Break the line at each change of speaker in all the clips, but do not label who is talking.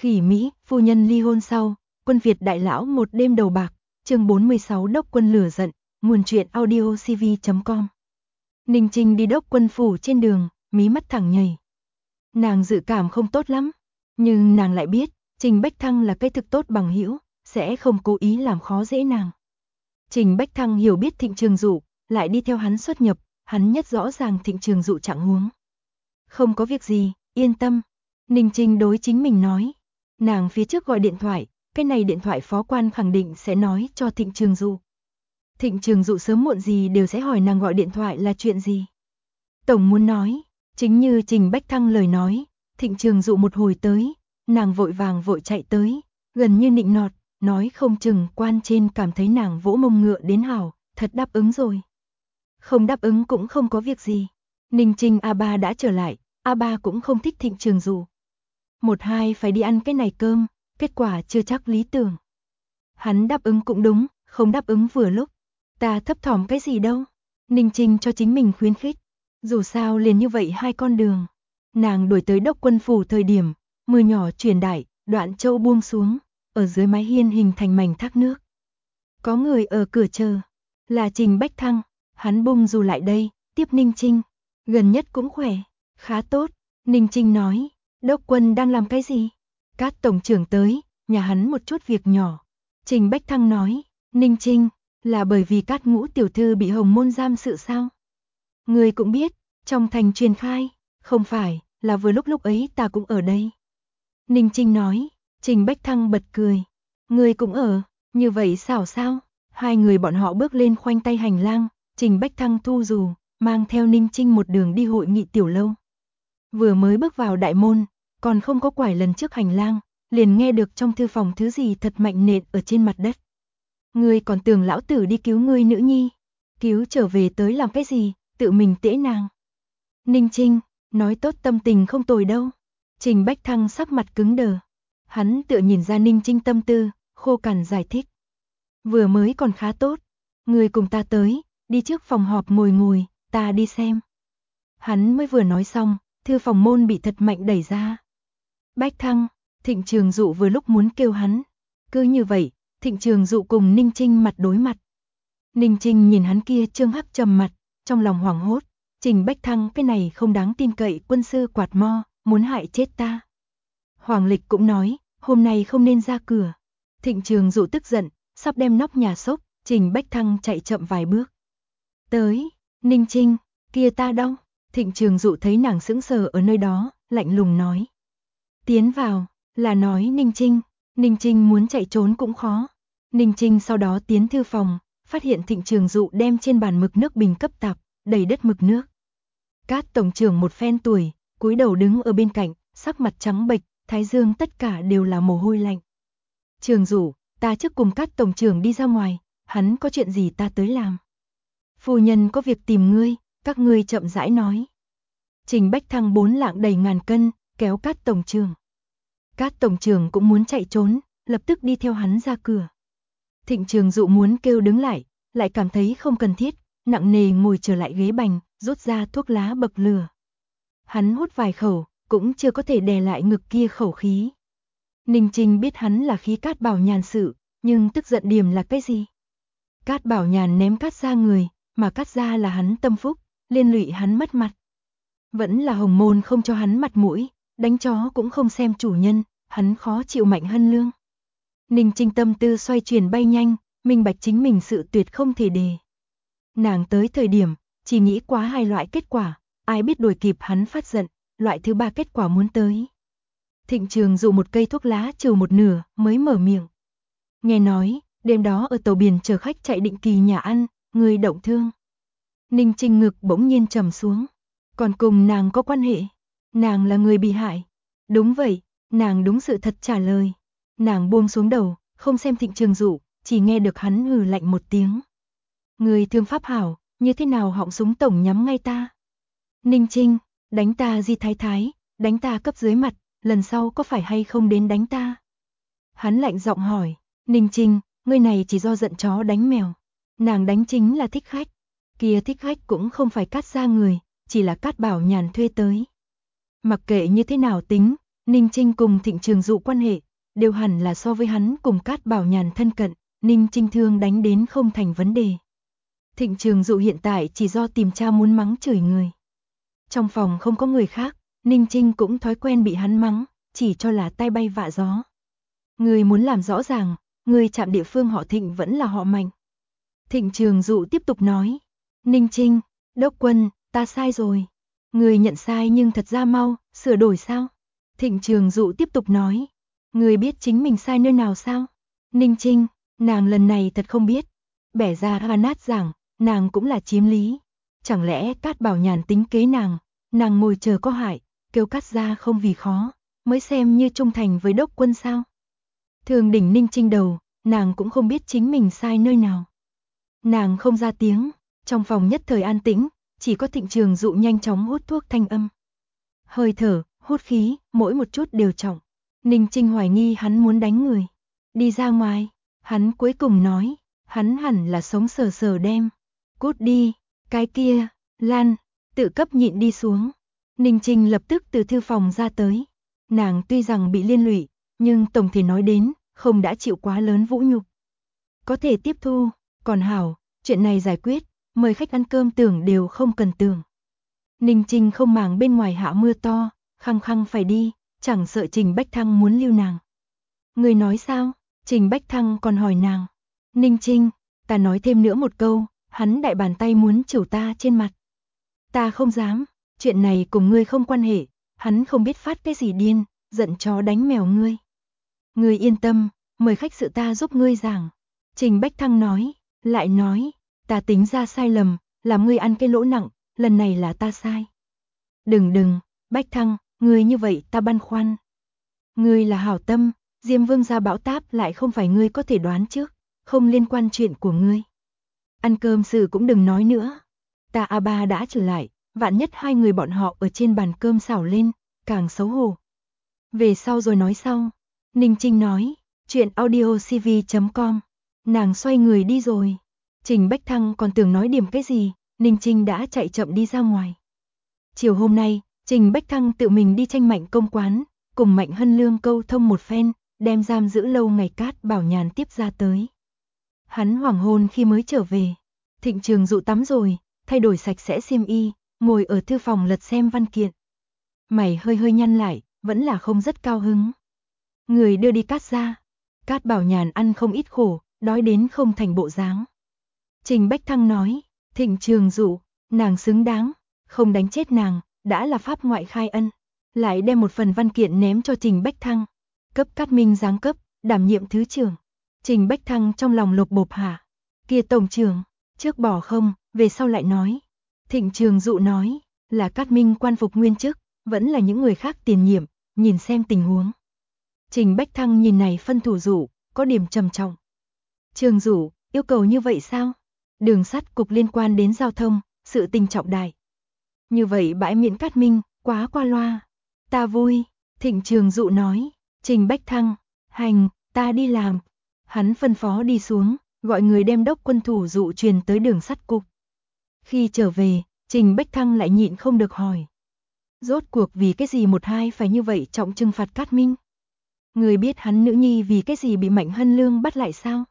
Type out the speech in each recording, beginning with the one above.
Khỉ Mỹ, phu nhân ly hôn sau, quân Việt đại lão một đêm đầu bạc, chương 46 đốc quân lửa giận, nguồn truyện audio cv.com. Ninh Trinh đi đốc quân phủ trên đường, mí mắt thẳng nhảy. Nàng dự cảm không tốt lắm, nhưng nàng lại biết, Trình Bách Thăng là cái thực tốt bằng hữu, sẽ không cố ý làm khó dễ nàng. Trình Bách Thăng hiểu biết Thịnh Trường Dụ, lại đi theo hắn xuất nhập, hắn nhất rõ ràng Thịnh Trường Dụ trạng huống. Không có việc gì, yên tâm. Ninh Trinh đối chính mình nói. Nàng phía trước gọi điện thoại, cái này điện thoại phó quan khẳng định sẽ nói cho Thịnh Trường Dụ. Thịnh Trường Dụ sớm muộn gì đều sẽ hỏi nàng gọi điện thoại là chuyện gì. Tổng muốn nói, chính như Trình Bách Thăng lời nói, Thịnh Trường Dụ một hồi tới, nàng vội vàng vội chạy tới, gần như nịnh nọt, nói không chừng quan trên cảm thấy nàng vỗ mông ngựa đến hảo, thật đáp ứng rồi. Không đáp ứng cũng không có việc gì. Ninh Trinh A3 đã trở lại, A3 cũng không thích Thịnh Trường Dụ. Một hai phải đi ăn cái này cơm, kết quả chưa chắc lý tưởng. Hắn đáp ứng cũng đúng, không đáp ứng vừa lúc. Ta thấp thỏm cái gì đâu. Ninh Trinh cho chính mình khuyến khích. Dù sao liền như vậy hai con đường. Nàng đuổi tới đốc quân phủ thời điểm, mưa nhỏ truyền đại, đoạn châu buông xuống, ở dưới mái hiên hình thành mảnh thác nước. Có người ở cửa chờ, là Trình Bách Thăng, hắn bung dù lại đây, tiếp Ninh Trinh. Gần nhất cũng khỏe, khá tốt. Ninh Trinh nói, đốc quân đang làm cái gì? Cát tổng trưởng tới, nhà hắn một chút việc nhỏ. Trình Bách Thăng nói, Ninh Trinh, là bởi vì Cát Ngũ tiểu thư bị Hồng Môn giam sự sao? Người cũng biết, trong thành truyền khai, không phải, là vừa lúc ấy ta cũng ở đây. Ninh Trinh nói, Trình Bách Thăng bật cười, người cũng ở, như vậy xảo sao? Hai người bọn họ bước lên khoanh tay hành lang, Trình Bách Thăng thu dù, mang theo Ninh Trinh một đường đi hội nghị tiểu lâu. Vừa mới bước vào đại môn, còn không có quải lần trước hành lang, liền nghe được trong thư phòng thứ gì thật mạnh nện ở trên mặt đất. Ngươi còn tưởng lão tử đi cứu ngươi nữ nhi, cứu trở về tới làm cái gì, tự mình tễ nàng. Ninh Trinh, nói tốt tâm tình không tồi đâu. Trình Bách Thăng sắc mặt cứng đờ. Hắn tựa nhìn ra Ninh Trinh tâm tư, khô cằn giải thích. Vừa mới còn khá tốt, ngươi cùng ta tới, đi trước phòng họp ngồi, ta đi xem. Hắn mới vừa nói xong, thư phòng môn bị thật mạnh đẩy ra. Bách Thăng, Thịnh Trường Dụ vừa lúc muốn kêu hắn. Cứ như vậy, Thịnh Trường Dụ cùng Ninh Trinh mặt đối mặt. Ninh Trinh nhìn hắn kia trương hắc trầm mặt, trong lòng hoảng hốt. Trình Bách Thăng cái này không đáng tin cậy quân sư quạt mo, muốn hại chết ta. Hoàng Lịch cũng nói, hôm nay không nên ra cửa. Thịnh Trường Dụ tức giận, sắp đem nóc nhà xốc, Trình Bách Thăng chạy chậm vài bước. Tới, Ninh Trinh, kia ta đâu? Thịnh Trường Dụ thấy nàng sững sờ ở nơi đó, lạnh lùng nói. Tiến vào, là nói Ninh Trinh muốn chạy trốn cũng khó. Ninh Trinh sau đó tiến thư phòng, phát hiện Thịnh Trường Dụ đem trên bàn mực nước bình cấp tạp, đầy đất mực nước. Cát tổng trưởng một phen tuổi, cúi đầu đứng ở bên cạnh, sắc mặt trắng bệch, thái dương tất cả đều là mồ hôi lạnh. Trường Dụ, ta trước cùng Cát tổng trưởng đi ra ngoài, hắn có chuyện gì ta tới làm. Phu nhân có việc tìm ngươi, các ngươi chậm rãi nói. Trình Bách Thăng 4 lạng đầy ngàn cân, kéo Cát tổng trưởng. Cát tổng trưởng cũng muốn chạy trốn, lập tức đi theo hắn ra cửa. Thịnh Trường Dụ muốn kêu đứng lại cảm thấy không cần thiết, nặng nề ngồi trở lại ghế bành, rút ra thuốc lá bậc lửa. Hắn hút vài khẩu, cũng chưa có thể đè lại ngực kia khẩu khí. Ninh Trinh biết hắn là khí Cát Bảo Nhàn sự, nhưng tức giận điểm là cái gì? Cát Bảo Nhàn ném Cát ra người, mà Cát ra là hắn tâm phúc, liên lụy hắn mất mặt. Vẫn là Hồng Môn không cho hắn mặt mũi, đánh chó cũng không xem chủ nhân, hắn khó chịu Mạnh Hân Lương. Ninh Trinh tâm tư xoay chuyển bay nhanh, minh bạch chính mình sự tuyệt không thể đề. Nàng tới thời điểm, chỉ nghĩ quá hai loại kết quả, ai biết đuổi kịp hắn phát giận, loại thứ ba kết quả muốn tới. Thịnh Trường Dụ một cây thuốc lá trừ một nửa, mới mở miệng. Nghe nói, đêm đó ở tàu biển chờ khách chạy định kỳ nhà ăn, người động thương. Ninh Trinh ngực bỗng nhiên trầm xuống. Còn cùng nàng có quan hệ, nàng là người bị hại. Đúng vậy, nàng đúng sự thật trả lời. Nàng buông xuống đầu, không xem Thịnh Trường Dụ, chỉ nghe được hắn hừ lạnh một tiếng. Người thương pháp hảo, như thế nào họng súng tổng nhắm ngay ta. Ninh Trinh, đánh ta Di Thái Thái, đánh ta cấp dưới mặt, lần sau có phải hay không đến đánh ta? Hắn lạnh giọng hỏi, Ninh Trinh, ngươi này chỉ do giận chó đánh mèo. Nàng đánh chính là thích khách, kia thích khách cũng không phải Cát ra người, chỉ là Cát Bảo Nhàn thuê tới. Mặc kệ như thế nào tính, Ninh Trinh cùng Thịnh Trường Dụ quan hệ, đều hẳn là so với hắn cùng Cát Bảo Nhàn thân cận, Ninh Trinh thương đánh đến không thành vấn đề. Thịnh Trường Dụ hiện tại chỉ do tìm cha muốn mắng chửi người. Trong phòng không có người khác, Ninh Trinh cũng thói quen bị hắn mắng, chỉ cho là tai bay vạ gió. Người muốn làm rõ ràng, người chạm địa phương họ Thịnh vẫn là họ Mạnh. Thịnh Trường Dụ tiếp tục nói, Ninh Trinh, đốc quân, ta sai rồi. Người nhận sai nhưng thật ra mau, sửa đổi sao? Thịnh Trường Dụ tiếp tục nói, người biết chính mình sai nơi nào sao? Ninh Trinh, nàng lần này thật không biết. Bẻ ra hà nát giảng, nàng cũng là chiếm lý. Chẳng lẽ Cát Bảo Nhàn tính kế nàng ngồi chờ có hại, kêu cắt ra không vì khó, mới xem như trung thành với đốc quân sao? Thường đỉnh Ninh Trinh đầu, nàng cũng không biết chính mình sai nơi nào. Nàng không ra tiếng, trong phòng nhất thời an tĩnh, chỉ có Thịnh Trường Dụ nhanh chóng hút thuốc thanh âm. Hơi thở, hút khí, mỗi một chút đều trọng. Ninh Trinh hoài nghi hắn muốn đánh người. Đi ra ngoài, hắn cuối cùng nói, hắn hẳn là sống sờ sờ đem. Cút đi, cái kia, Lan, tự cấp nhịn đi xuống. Ninh Trinh lập tức từ thư phòng ra tới. Nàng tuy rằng bị liên lụy, nhưng tổng thể nói đến, không đã chịu quá lớn vũ nhục. Có thể tiếp thu, còn hảo, chuyện này giải quyết, mời khách ăn cơm tưởng đều không cần tưởng. Ninh Trinh không màng bên ngoài hạ mưa to, khăng khăng phải đi, chẳng sợ Trình Bách Thăng muốn lưu nàng. Người nói sao? Trình Bách Thăng còn hỏi nàng. Ninh Trinh, ta nói thêm nữa một câu, hắn đại bàn tay muốn chửi ta trên mặt. Ta không dám, chuyện này cùng ngươi không quan hệ, hắn không biết phát cái gì điên, giận chó đánh mèo ngươi. Ngươi yên tâm, mời khách sự ta giúp ngươi giảng. Trình Bách Thăng nói, lại nói, ta tính ra sai lầm, làm ngươi ăn cái lỗ nặng, lần này là ta sai. Đừng, Bách Thăng, ngươi như vậy ta băn khoăn. Ngươi là hảo tâm, Diêm Vương gia bão táp lại không phải ngươi có thể đoán trước, không liên quan chuyện của ngươi. Ăn cơm sự cũng đừng nói nữa. Ta A3 đã trở lại, vạn nhất hai người bọn họ ở trên bàn cơm xảo lên, càng xấu hổ. Về sau rồi nói sau. Ninh Trinh nói, chuyện audiocv.com. Nàng xoay người đi rồi. Trình Bách Thăng còn tưởng nói điểm cái gì, Ninh Trinh đã chạy chậm đi ra ngoài. Chiều hôm nay, Trình Bách Thăng tự mình đi tranh Mạnh công quán, cùng Mạnh Hân Lương câu thông một phen, đem giam giữ lâu ngày Cát Bảo Nhàn tiếp ra tới. Hắn hoàng hôn khi mới trở về. Thịnh Trường Dụ tắm rồi, thay đổi sạch sẽ xiêm y, ngồi ở thư phòng lật xem văn kiện. Mày hơi nhăn lại, vẫn là không rất cao hứng. Người đưa đi Cát ra. Cát Bảo Nhàn ăn không ít khổ, đói đến không thành bộ dáng. Trình Bách Thăng nói, Thịnh Trường Dụ, nàng xứng đáng, không đánh chết nàng, đã là pháp ngoại khai ân. Lại đem một phần văn kiện ném cho Trình Bách Thăng. Cấp Cát Minh giáng cấp, đảm nhiệm thứ trưởng. Trình Bách Thăng trong lòng lột bộp hả. Kia tổng trưởng, trước bỏ không, về sau lại nói. Thịnh Trường Dụ nói, là Cát Minh quan phục nguyên chức, vẫn là những người khác tiền nhiệm, nhìn xem tình huống. Trình Bách Thăng nhìn này phân thủ Dụ, có điểm trầm trọng. Trường Dụ, yêu cầu như vậy sao? Đường sắt cục liên quan đến giao thông, sự tình trọng đại. Như vậy bãi miễn Cát Minh, quá qua loa. Ta vui, Thịnh Trường Dụ nói. Trình Bách Thăng, hành, ta đi làm. Hắn phân phó đi xuống, gọi người đem đốc quân thủ Dụ truyền tới đường sắt cục. Khi trở về, Trình Bách Thăng lại nhịn không được hỏi. Rốt cuộc vì cái gì một hai phải như vậy trọng trừng phạt Cát Minh? Người biết hắn nữ nhi vì cái gì bị Mạnh Hân Lương bắt lại sao?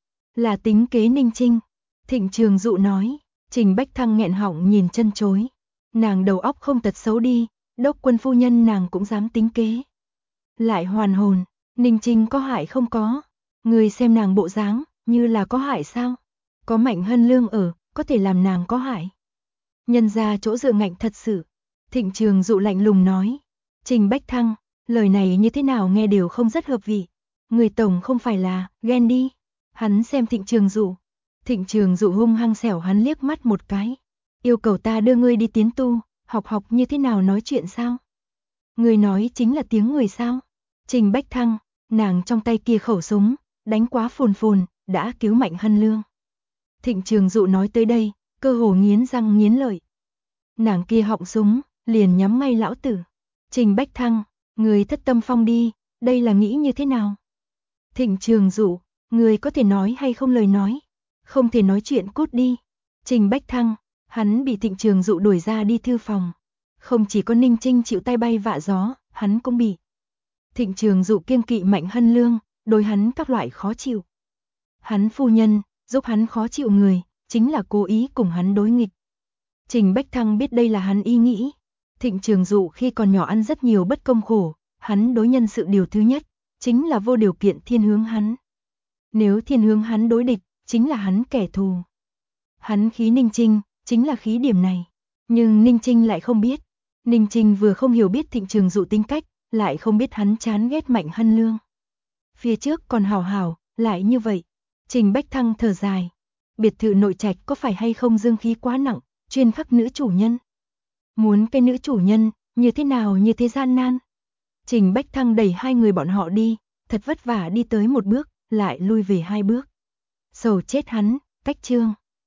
Là tính kế Ninh Trinh. Thịnh Trường Dụ nói. Trình Bách Thăng nghẹn họng nhìn chân chối. Nàng đầu óc không tật xấu đi, đốc quân phu nhân nàng cũng dám tính kế. Lại hoàn hồn, Ninh Trinh có hại không có? Người xem nàng bộ dáng, như là có hại sao? Có Mạnh Hân Lương ở, có thể làm nàng có hại. Nhân ra chỗ dựa ngạnh thật sự. Thịnh Trường Dụ lạnh lùng nói. Trình Bách Thăng, lời này như thế nào nghe đều không rất hợp vị. Người tổng không phải là, ghen đi. Hắn xem Thịnh Trường Dụ. Thịnh Trường Dụ hung hăng xẻo hắn liếc mắt một cái. Yêu cầu ta đưa ngươi đi tiến tu, học như thế nào nói chuyện sao? Người nói chính là tiếng người sao? Trình Bách Thăng, nàng trong tay kia khẩu súng, đánh quá phồn, đã cứu Mạnh Hân Lương. Thịnh Trường Dụ nói tới đây, cơ hồ nghiến răng nghiến lợi. Nàng kia họng súng, liền nhắm ngay lão tử. Trình Bách Thăng, người thất tâm phong đi, đây là nghĩ như thế nào? Thịnh Trường Dụ, người có thể nói hay không lời nói? Không thể nói chuyện cút đi. Trình Bách Thăng, hắn bị Thịnh Trường Dụ đuổi ra đi thư phòng. Không chỉ có Ninh Trinh chịu tay bay vạ gió, hắn cũng bị. Thịnh Trường Dụ kiêng kỵ Mạnh Hân Lương, đối hắn các loại khó chịu. Hắn phu nhân, giúp hắn khó chịu người, chính là cố ý cùng hắn đối nghịch. Trình Bách Thăng biết đây là hắn ý nghĩ. Thịnh Trường Dụ khi còn nhỏ ăn rất nhiều bất công khổ, hắn đối nhân sự điều thứ nhất, chính là vô điều kiện thiên hướng hắn. Nếu thiên hướng hắn đối địch, chính là hắn kẻ thù. Hắn khí Ninh Trinh, chính là khí điểm này. Nhưng Ninh Trinh lại không biết. Ninh Trinh vừa không hiểu biết Thịnh Trường Dụ tính cách, lại không biết hắn chán ghét Mạnh Hân Lương. Phía trước còn hảo hảo, lại như vậy. Trình Bách Thăng thở dài. Biệt thự nội trạch có phải hay không dương khí quá nặng, chuyên khắc nữ chủ nhân. Muốn cái nữ chủ nhân, như thế nào như thế gian nan. Trình Bách Thăng đẩy hai người bọn họ đi, thật vất vả đi tới một bước, lại lui về hai bước. Sầu chết hắn, cách chương.